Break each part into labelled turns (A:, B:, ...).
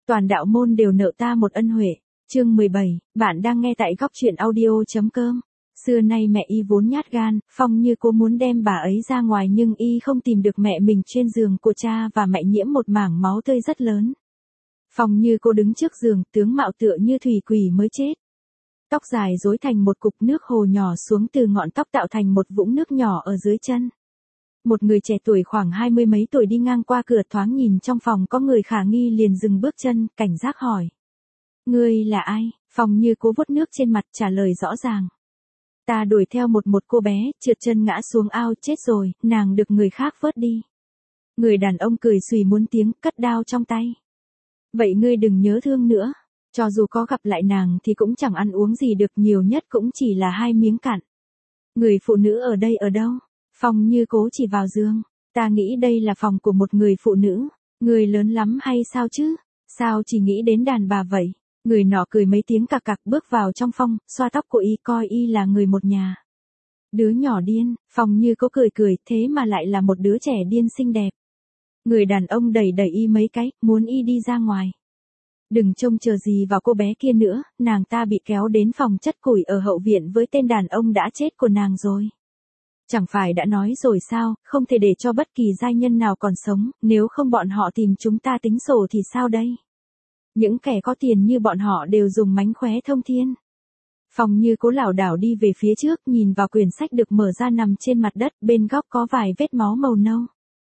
A: toàn đạo môn đều nợ ta một ân huệ. Chương 17, bạn đang nghe tại góc truyện audio.com. Xưa nay mẹ y vốn nhát gan, Phong Như Cố muốn đem bà ấy ra ngoài nhưng y không tìm được mẹ mình trên giường của cha và mẹ nhiễm một mảng máu tươi rất lớn. Phong Như Cố đứng trước giường, tướng mạo tựa như thủy quỷ mới chết. Tóc dài rối thành một cục, nước hồ nhỏ xuống từ ngọn tóc tạo thành một vũng nước nhỏ ở dưới chân. Một người trẻ tuổi khoảng 20 mấy tuổi đi ngang qua cửa, thoáng nhìn trong phòng có người khả nghi liền dừng bước chân, cảnh giác hỏi. Ngươi là ai? Phong Như Cố vuốt nước trên mặt trả lời rõ ràng. Ta đuổi theo một cô bé, trượt chân ngã xuống ao, chết rồi, nàng được người khác vớt đi. Người đàn ông cười xùy muốn tiếng, cất đao trong tay. Vậy ngươi đừng nhớ thương nữa. Cho dù có gặp lại nàng thì cũng chẳng ăn uống gì được, nhiều nhất cũng chỉ là 2 miếng cạn. Người phụ nữ ở đây ở đâu? Phong Như Cố chỉ vào giường. Ta nghĩ đây là phòng của một người phụ nữ. Người lớn lắm hay sao chứ? Sao chỉ nghĩ đến đàn bà vậy? Người nọ cười mấy tiếng cạc cạc bước vào trong phòng, xoa tóc của y, coi y là người một nhà. Đứa nhỏ điên. Phong Như Cố cười, thế mà lại là một đứa trẻ điên xinh đẹp. Người đàn ông đẩy y mấy cái, muốn y đi ra ngoài. Đừng trông chờ gì vào cô bé kia nữa, nàng ta bị kéo đến phòng chất củi ở hậu viện với tên đàn ông đã chết của nàng rồi. Chẳng phải đã nói rồi sao, không thể để cho bất kỳ giai nhân nào còn sống, nếu không bọn họ tìm chúng ta tính sổ thì sao đây? Những kẻ có tiền như bọn họ đều dùng mánh khóe thông thiên. Phong Như Cố lảo đảo đi về phía trước, nhìn vào quyển sách được mở ra nằm trên mặt đất, bên góc có vài vết máu màu nâu.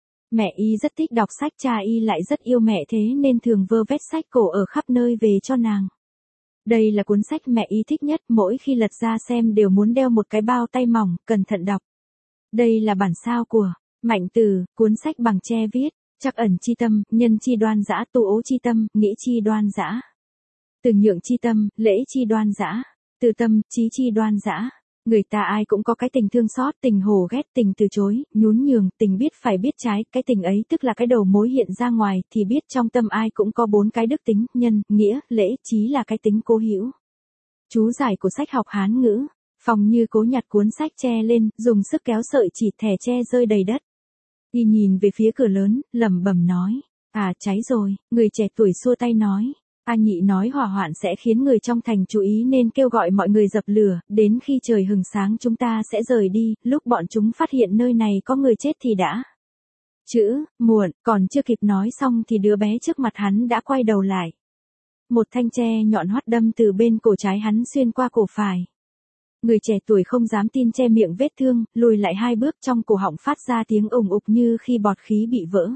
A: Mẹ y rất thích đọc sách, cha y lại rất yêu mẹ thế nên thường vơ vét sách cổ ở khắp nơi về cho nàng. Đây là cuốn sách mẹ y thích nhất, mỗi khi lật ra xem đều muốn đeo một cái bao tay mỏng, cẩn thận đọc. Đây là bản sao của Mạnh Tử, cuốn sách bằng tre viết, trắc ẩn chi tâm, nhân chi đoan dã, tu ố chi tâm, nghĩ chi đoan dã. Từng nhượng chi tâm, lễ chi đoan dã, từ tâm, trí chi đoan dã. Người ta ai cũng có cái tình thương xót, tình hổ ghét, tình từ chối, nhún nhường, tình biết phải biết trái, cái tình ấy tức là cái đầu mối hiện ra ngoài, thì biết trong tâm ai cũng có 4 cái đức tính, nhân, nghĩa, lễ, trí là cái tính cố hữu. Chú giải của sách học Hán ngữ. Phong Như Cố nhặt cuốn sách tre lên, dùng sức kéo sợi chỉ, thẻ tre rơi đầy đất. Y nhìn về phía cửa lớn, lẩm bẩm nói, à cháy rồi. Người trẻ tuổi xua tay nói, A Nhị nói hỏa hoạn sẽ khiến người trong thành chú ý nên kêu gọi mọi người dập lửa, đến khi trời hừng sáng chúng ta sẽ rời đi, lúc bọn chúng phát hiện nơi này có người chết thì đã. Chữ, muộn, còn chưa kịp nói xong thì đứa bé trước mặt hắn đã quay đầu lại. Một thanh tre nhọn hoắt đâm từ bên cổ trái hắn xuyên qua cổ phải. Người trẻ tuổi không dám tin che miệng vết thương, lùi lại 2 bước, trong cổ họng phát ra tiếng ùng ục như khi bọt khí bị vỡ.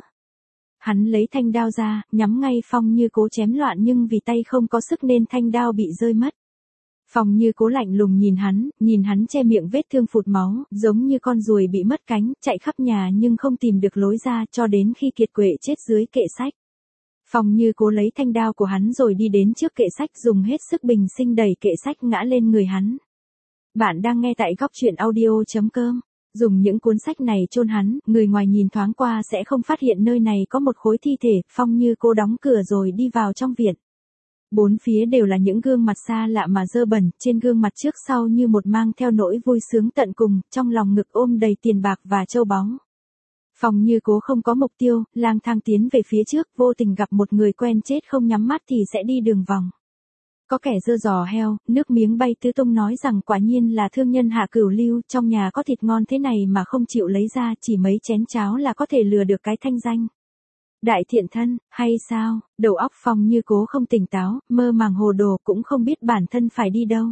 A: Hắn lấy thanh đao ra, nhắm ngay Phong Như Cố chém loạn nhưng vì tay không có sức nên thanh đao bị rơi mất. Phong Như Cố lạnh lùng nhìn hắn che miệng vết thương phụt máu, giống như con ruồi bị mất cánh, chạy khắp nhà nhưng không tìm được lối ra cho đến khi kiệt quệ chết dưới kệ sách. Phong Như Cố lấy thanh đao của hắn rồi đi đến trước kệ sách, dùng hết sức bình sinh đẩy kệ sách ngã lên người hắn. Bạn đang nghe tại góc truyện audio.com. Dùng những cuốn sách này chôn hắn, người ngoài nhìn thoáng qua sẽ không phát hiện nơi này có một khối thi thể. Phong Như Cố đóng cửa rồi đi vào trong viện. 4 phía đều là những gương mặt xa lạ mà dơ bẩn, trên gương mặt trước sau như một mang theo nỗi vui sướng tận cùng, trong lòng ngực ôm đầy tiền bạc và châu báu. Phong Như Cố không có mục tiêu, lang thang tiến về phía trước, vô tình gặp một người quen, chết không nhắm mắt thì sẽ đi đường vòng. Có kẻ dơ giò heo, nước miếng bay tứ tung nói rằng quả nhiên là thương nhân Hạ Cửu Lưu, trong nhà có thịt ngon thế này mà không chịu lấy ra, chỉ mấy chén cháo là có thể lừa được cái thanh danh. Đại thiện thân, hay sao? Đầu óc Phong Như Cố không tỉnh táo, mơ màng hồ đồ, cũng không biết bản thân phải đi đâu.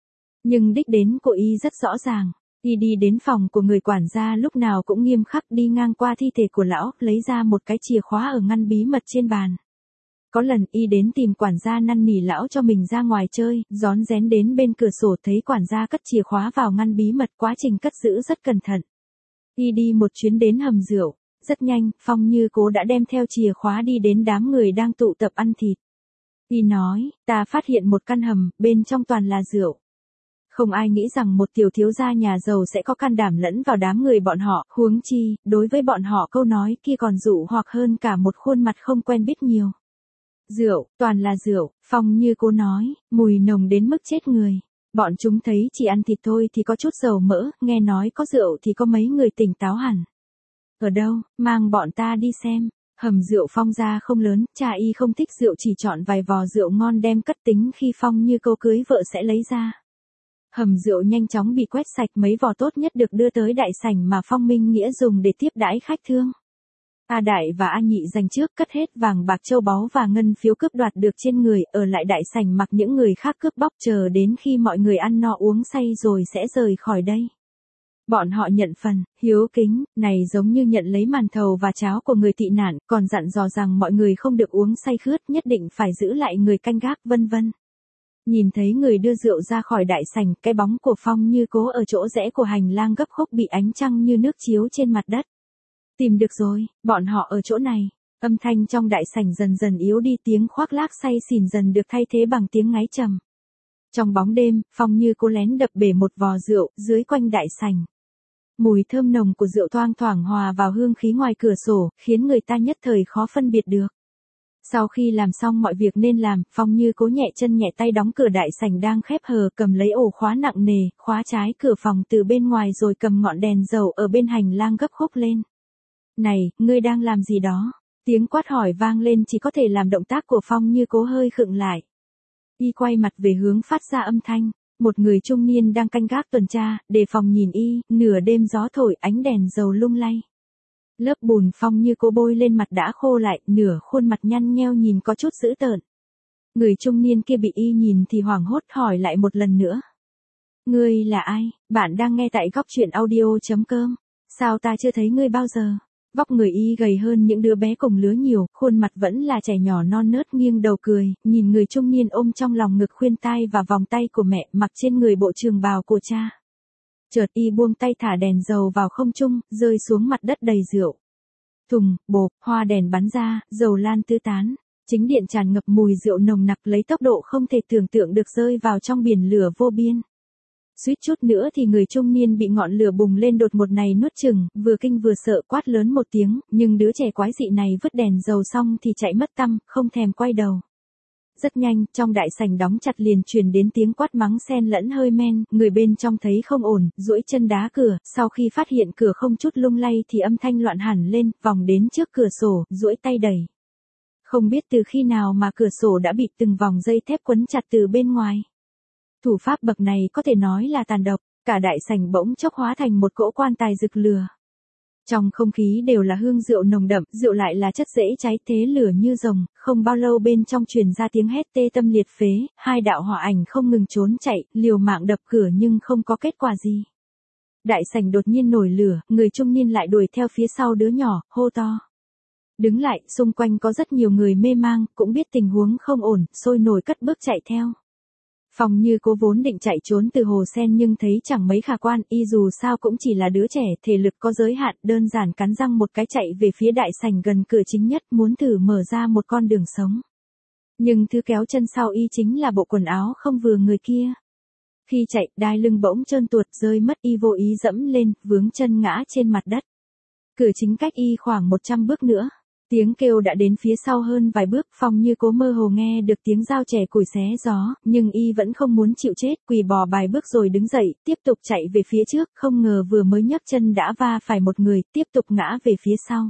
A: Nhưng đích đến của y rất rõ ràng. Y đi đến phòng của người quản gia lúc nào cũng nghiêm khắc, đi ngang qua thi thể của lão, lấy ra một cái chìa khóa ở ngăn bí mật trên bàn. Có lần y đến tìm quản gia năn nỉ lão cho mình ra ngoài chơi, rón rén đến bên cửa sổ thấy quản gia cất chìa khóa vào ngăn bí mật, quá trình cất giữ rất cẩn thận. Y đi một chuyến đến hầm rượu, rất nhanh, Phong Như Cố đã đem theo chìa khóa đi đến đám người đang tụ tập ăn thịt. Y nói, ta phát hiện một căn hầm, bên trong toàn là rượu. Không ai nghĩ rằng một tiểu thiếu gia nhà giàu sẽ có can đảm lẫn vào đám người bọn họ, huống chi, đối với bọn họ câu nói kia còn dụ hoặc hơn cả một khuôn mặt không quen biết nhiều. Rượu, toàn là rượu, Phong Như Cố nói, mùi nồng đến mức chết người. Bọn chúng thấy chỉ ăn thịt thôi thì có chút dầu mỡ, nghe nói có rượu thì có mấy người tỉnh táo hẳn. Ở đâu, mang bọn ta đi xem. Hầm rượu Phong ra không lớn, cha y không thích rượu, chỉ chọn vài vò rượu ngon đem cất tính khi Phong Như Cô cưới vợ sẽ lấy ra. Hầm rượu nhanh chóng bị quét sạch, mấy vò tốt nhất được đưa tới đại sảnh mà Phong Minh Nghĩa dùng để tiếp đãi khách thương. A Đại và A Nhị dành trước cất hết vàng bạc châu báu và ngân phiếu cướp đoạt được trên người, ở lại đại sảnh mặc những người khác cướp bóc, chờ đến khi mọi người ăn no uống say rồi sẽ rời khỏi đây. Bọn họ nhận phần, hiếu kính, này giống như nhận lấy màn thầu và cháo của người tị nạn, còn dặn dò rằng mọi người không được uống say khướt, nhất định phải giữ lại người canh gác, vân vân. Nhìn thấy người đưa rượu ra khỏi đại sảnh, cái bóng của Phong Như Cố ở chỗ rẽ của hành lang gấp khúc bị ánh trăng như nước chiếu trên mặt đất. Tìm được rồi, bọn họ ở chỗ này. Âm thanh trong đại sảnh dần dần yếu đi, tiếng khoác lác say xỉn dần được thay thế bằng tiếng ngáy trầm. Trong bóng đêm, Phong Như Cố lén đập bể một vò rượu, dưới quanh đại sảnh. Mùi thơm nồng của rượu thoang thoảng hòa vào hương khí ngoài cửa sổ, khiến người ta nhất thời khó phân biệt được. Sau khi làm xong mọi việc nên làm, Phong Như Cố nhẹ chân nhẹ tay đóng cửa đại sảnh đang khép hờ, cầm lấy ổ khóa nặng nề, khóa trái cửa phòng từ bên ngoài rồi cầm ngọn đèn dầu ở bên hành lang gấp khúc lên. Này, ngươi đang làm gì đó? Tiếng quát hỏi vang lên, chỉ có thể làm động tác của Phong Như Cố hơi khựng lại. Y quay mặt về hướng phát ra âm thanh. Một người trung niên đang canh gác tuần tra, đề phòng nhìn y, nửa đêm gió thổi, ánh đèn dầu lung lay. Lớp bùn Phong Như Cố bôi lên mặt đã khô lại, nửa khuôn mặt nhăn nheo nhìn có chút dữ tợn. Người trung niên kia bị y nhìn thì hoảng hốt hỏi lại một lần nữa. Ngươi là ai? Bạn đang nghe tại Góc Truyện Audio.com. Sao ta chưa thấy ngươi bao giờ? Vóc người y gầy hơn những đứa bé cùng lứa nhiều, khuôn mặt vẫn là trẻ nhỏ non nớt, nghiêng đầu cười, nhìn người trung niên ôm trong lòng ngực khuyên tai và vòng tay của mẹ, mặc trên người bộ trường bào của cha. Chợt y buông tay thả đèn dầu vào không trung, rơi xuống mặt đất đầy rượu. Thùng, bộp, hoa đèn bắn ra, dầu lan tứ tán. Chính điện tràn ngập mùi rượu nồng nặc lấy tốc độ không thể tưởng tượng được rơi vào trong biển lửa vô biên. Suýt chút nữa thì người trung niên bị ngọn lửa bùng lên đột ngột này nuốt chửng, vừa kinh vừa sợ quát lớn một tiếng, nhưng đứa trẻ quái dị này vứt đèn dầu xong thì chạy mất tăm, không thèm quay đầu. Rất nhanh, trong đại sảnh đóng chặt liền truyền đến tiếng quát mắng xen lẫn hơi men, người bên trong thấy không ổn, duỗi chân đá cửa, sau khi phát hiện cửa không chút lung lay thì âm thanh loạn hẳn lên, vòng đến trước cửa sổ, duỗi tay đẩy. Không biết từ khi nào mà cửa sổ đã bị từng vòng dây thép quấn chặt từ bên ngoài. Thủ pháp bậc này có thể nói là tàn độc, cả đại sảnh bỗng chốc hóa thành một cỗ quan tài rực lửa. Trong không khí đều là hương rượu nồng đậm, rượu lại là chất dễ cháy, thế lửa như rồng, không bao lâu bên trong truyền ra tiếng hét tê tâm liệt phế, hai đạo hỏa ảnh không ngừng trốn chạy, liều mạng đập cửa nhưng không có kết quả gì. Đại sảnh đột nhiên nổi lửa, người trung niên lại đuổi theo phía sau đứa nhỏ, hô to. Đứng lại, xung quanh có rất nhiều người mê mang, cũng biết tình huống không ổn, sôi nổi cất bước chạy theo. Phong Như Cố vốn định chạy trốn từ hồ sen nhưng thấy chẳng mấy khả quan, y dù sao cũng chỉ là đứa trẻ, thể lực có giới hạn, đơn giản cắn răng một cái chạy về phía đại sảnh gần cửa chính nhất, muốn thử mở ra một con đường sống. Nhưng thứ kéo chân sau y chính là bộ quần áo không vừa người kia. Khi chạy, đai lưng bỗng trơn tuột rơi mất, y vô ý dẫm lên, vướng chân ngã trên mặt đất. Cửa chính cách y khoảng 100 bước nữa. Tiếng kêu đã đến phía sau hơn vài bước, Phong Như Cố mơ hồ nghe được tiếng dao chẻ củi xé gió, nhưng y vẫn không muốn chịu chết, quỳ bò vài bước rồi đứng dậy, tiếp tục chạy về phía trước, không ngờ vừa mới nhấc chân đã va phải một người, tiếp tục ngã về phía sau.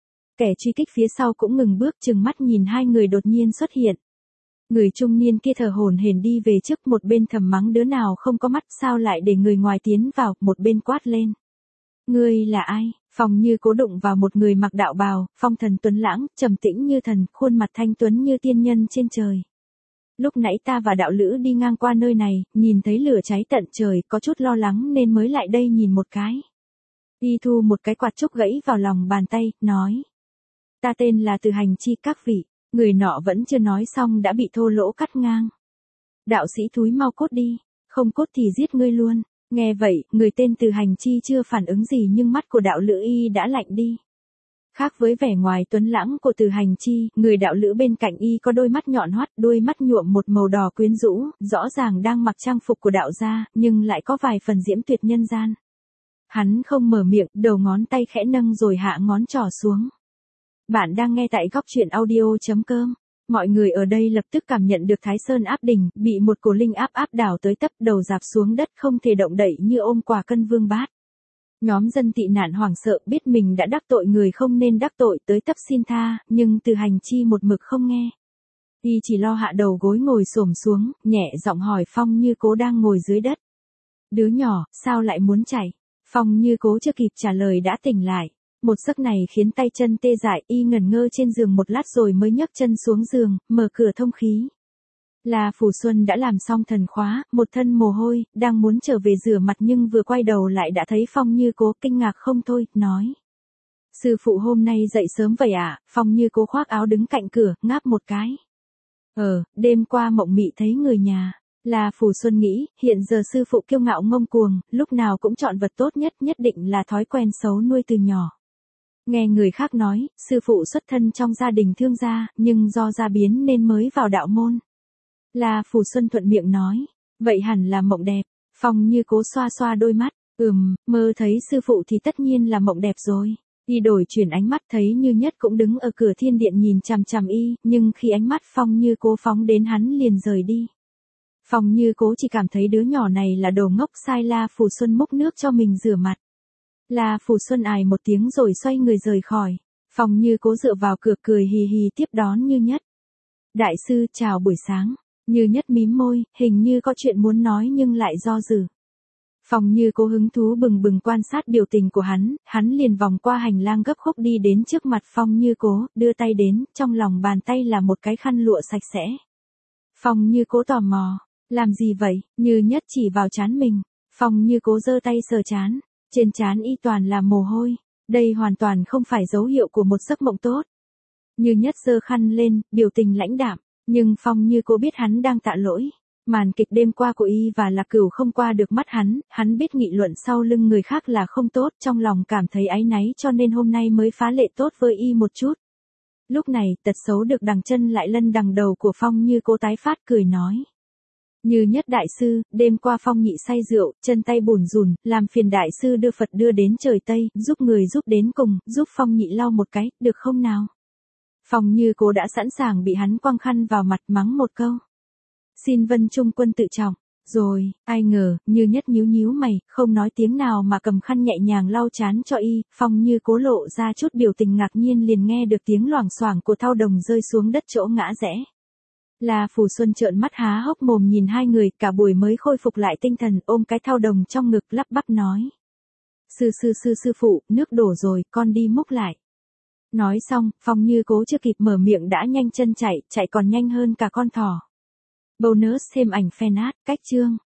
A: Kẻ truy kích phía sau cũng ngừng bước, trừng mắt nhìn hai người đột nhiên xuất hiện. Người trung niên kia thở hổn hển đi về trước, một bên thầm mắng đứa nào không có mắt sao lại để người ngoài tiến vào, một bên quát lên. Ngươi là ai? Phong Như Cố đụng vào một người mặc đạo bào, phong thần tuấn lãng, trầm tĩnh như thần, khuôn mặt thanh tuấn như tiên nhân trên trời. Lúc nãy ta và đạo lữ đi ngang qua nơi này, nhìn thấy lửa cháy tận trời, có chút lo lắng nên mới lại đây nhìn một cái. Y thu một cái quạt trúc gãy vào lòng bàn tay, nói. Ta tên là Từ Hành Chi các vị. Người nọ vẫn chưa nói xong đã bị thô lỗ cắt ngang. Đạo sĩ thúi mau cốt đi, không cốt thì giết ngươi luôn. Nghe vậy, người tên Từ Hành Chi chưa phản ứng gì nhưng mắt của đạo lữ y đã lạnh đi. Khác với vẻ ngoài tuấn lãng của Từ Hành Chi, người đạo lữ bên cạnh y có đôi mắt nhọn hoắt, đôi mắt nhuộm một màu đỏ quyến rũ, rõ ràng đang mặc trang phục của đạo gia, nhưng lại có vài phần diễm tuyệt nhân gian. Hắn không mở miệng, đầu ngón tay khẽ nâng rồi hạ ngón trỏ xuống. Bạn đang nghe tại Góc Truyện Audio.com. Mọi người ở đây lập tức cảm nhận được Thái Sơn áp đỉnh, bị một cổ linh áp đảo tới tấp đầu dạp xuống đất không thể động đậy như ôm quả cân vương bát. Nhóm dân tị nạn hoảng sợ biết mình đã đắc tội người không nên đắc tội tới tấp xin tha, nhưng Từ Hành Chi một mực không nghe. Y chỉ lo hạ đầu gối ngồi xổm xuống, nhẹ giọng hỏi Phong Như Cố đang ngồi dưới đất. Đứa nhỏ, sao lại muốn chạy? Phong Như Cố chưa kịp trả lời đã tỉnh lại. Một giấc này khiến tay chân tê dại, y ngẩn ngơ trên giường một lát rồi mới nhấc chân xuống giường, mở cửa thông khí. La Phủ Xuân đã làm xong thần khóa, một thân mồ hôi, đang muốn trở về rửa mặt nhưng vừa quay đầu lại đã thấy Phong Như Cố kinh ngạc không thôi, nói. Sư phụ hôm nay dậy sớm vậy à? Phong Như Cố khoác áo đứng cạnh cửa, ngáp một cái. Đêm qua mộng mị thấy người nhà. La Phủ Xuân nghĩ, hiện giờ sư phụ kiêu ngạo ngông cuồng, lúc nào cũng chọn vật tốt nhất, nhất định là thói quen xấu nuôi từ nhỏ. Nghe người khác nói, sư phụ xuất thân trong gia đình thương gia, nhưng do gia biến nên mới vào đạo môn. La Phủ Xuân thuận miệng nói, vậy hẳn là mộng đẹp. Phong Như Cố xoa xoa đôi mắt, mơ thấy sư phụ thì tất nhiên là mộng đẹp rồi. Y đổi chuyển ánh mắt thấy Như Nhất cũng đứng ở cửa thiên điện nhìn chằm chằm y, nhưng khi ánh mắt Phong Như Cố phóng đến hắn liền rời đi. Phong Như Cố chỉ cảm thấy đứa nhỏ này là đồ ngốc, sai La Phủ Xuân múc nước cho mình rửa mặt. La Phủ Xuân ài một tiếng rồi xoay người rời khỏi. Phong Như Cố dựa vào cửa cười hì hì tiếp đón Như Nhất. Đại sư chào buổi sáng. Như Nhất mím môi, hình như có chuyện muốn nói nhưng lại do dự. Phong Như Cố hứng thú bừng bừng quan sát biểu tình của hắn liền vòng qua hành lang gấp khúc đi đến trước mặt Phong Như Cố, đưa tay đến, trong lòng bàn tay là một cái khăn lụa sạch sẽ. Phong Như Cố tò mò, làm gì vậy? Như Nhất chỉ vào trán mình. Phong Như Cố giơ tay sờ trán, trên trán y toàn là mồ hôi, đây hoàn toàn không phải dấu hiệu của một giấc mộng tốt. Như Nhất giơ khăn lên, biểu tình lãnh đạm, nhưng Phong Như Cố biết hắn đang tạ lỗi. Màn kịch đêm qua của y và Lạc Cửu không qua được mắt hắn biết nghị luận sau lưng người khác là không tốt, trong lòng cảm thấy áy náy cho nên hôm nay mới phá lệ tốt với y một chút. Lúc này, tật xấu được đằng chân lại lân đằng đầu của Phong Như Cố tái phát cười nói. Như Nhất đại sư, đêm qua Phong nhị say rượu, chân tay bủn rủn, làm phiền đại sư đưa Phật đưa đến trời Tây, giúp người giúp đến cùng, giúp Phong nhị lau một cái, được không nào? Phong Như Cố đã sẵn sàng bị hắn quăng khăn vào mặt mắng một câu. Xin Vân Trung Quân tự trọng. Rồi, ai ngờ, Như Nhất nhíu nhíu mày, không nói tiếng nào mà cầm khăn nhẹ nhàng lau trán cho y, Phong Như Cố lộ ra chút biểu tình ngạc nhiên liền nghe được tiếng loảng xoảng của thau đồng rơi xuống đất chỗ ngã rẽ. La Phủ Xuân trợn mắt há hốc mồm nhìn hai người, cả buổi mới khôi phục lại tinh thần, ôm cái thau đồng trong ngực lắp bắp nói. Sư phụ, nước đổ rồi, con đi múc lại. Nói xong, Phong Như Cố chưa kịp mở miệng đã nhanh chân chạy còn nhanh hơn cả con thỏ. Bonus thêm ảnh fan art, cách chương.